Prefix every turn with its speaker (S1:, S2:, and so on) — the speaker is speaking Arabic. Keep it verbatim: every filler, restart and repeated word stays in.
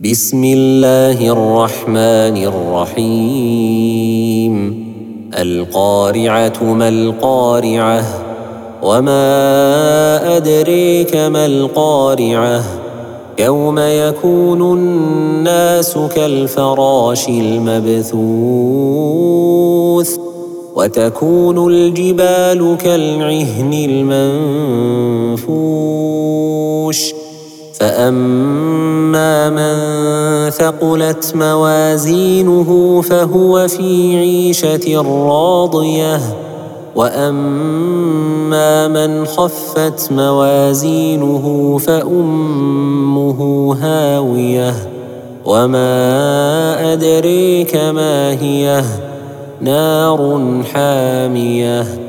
S1: بسم الله الرحمن الرحيم القارعة ما القارعة وما أدريك ما القارعة يوم يكون الناس كالفراش المبثوث وتكون الجبال كالعهن المنفوش فأما من ثقلت موازينه فهو في عيشة راضية وأما من خفت موازينه فأمه هاوية وما أدريك ما هي نار حامية